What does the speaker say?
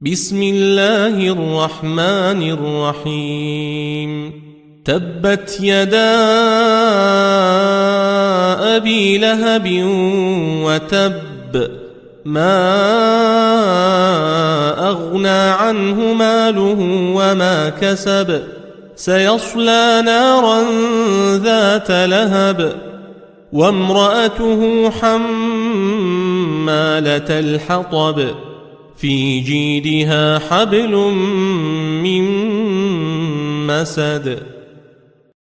بسم الله الرحمن الرحيم تبت يدا أبي لهب وتب ما أغنى عنه ماله وما كسب سيصلى نارا ذات لهب وامرأته حمالة الحطب في جيدها حبل من مسد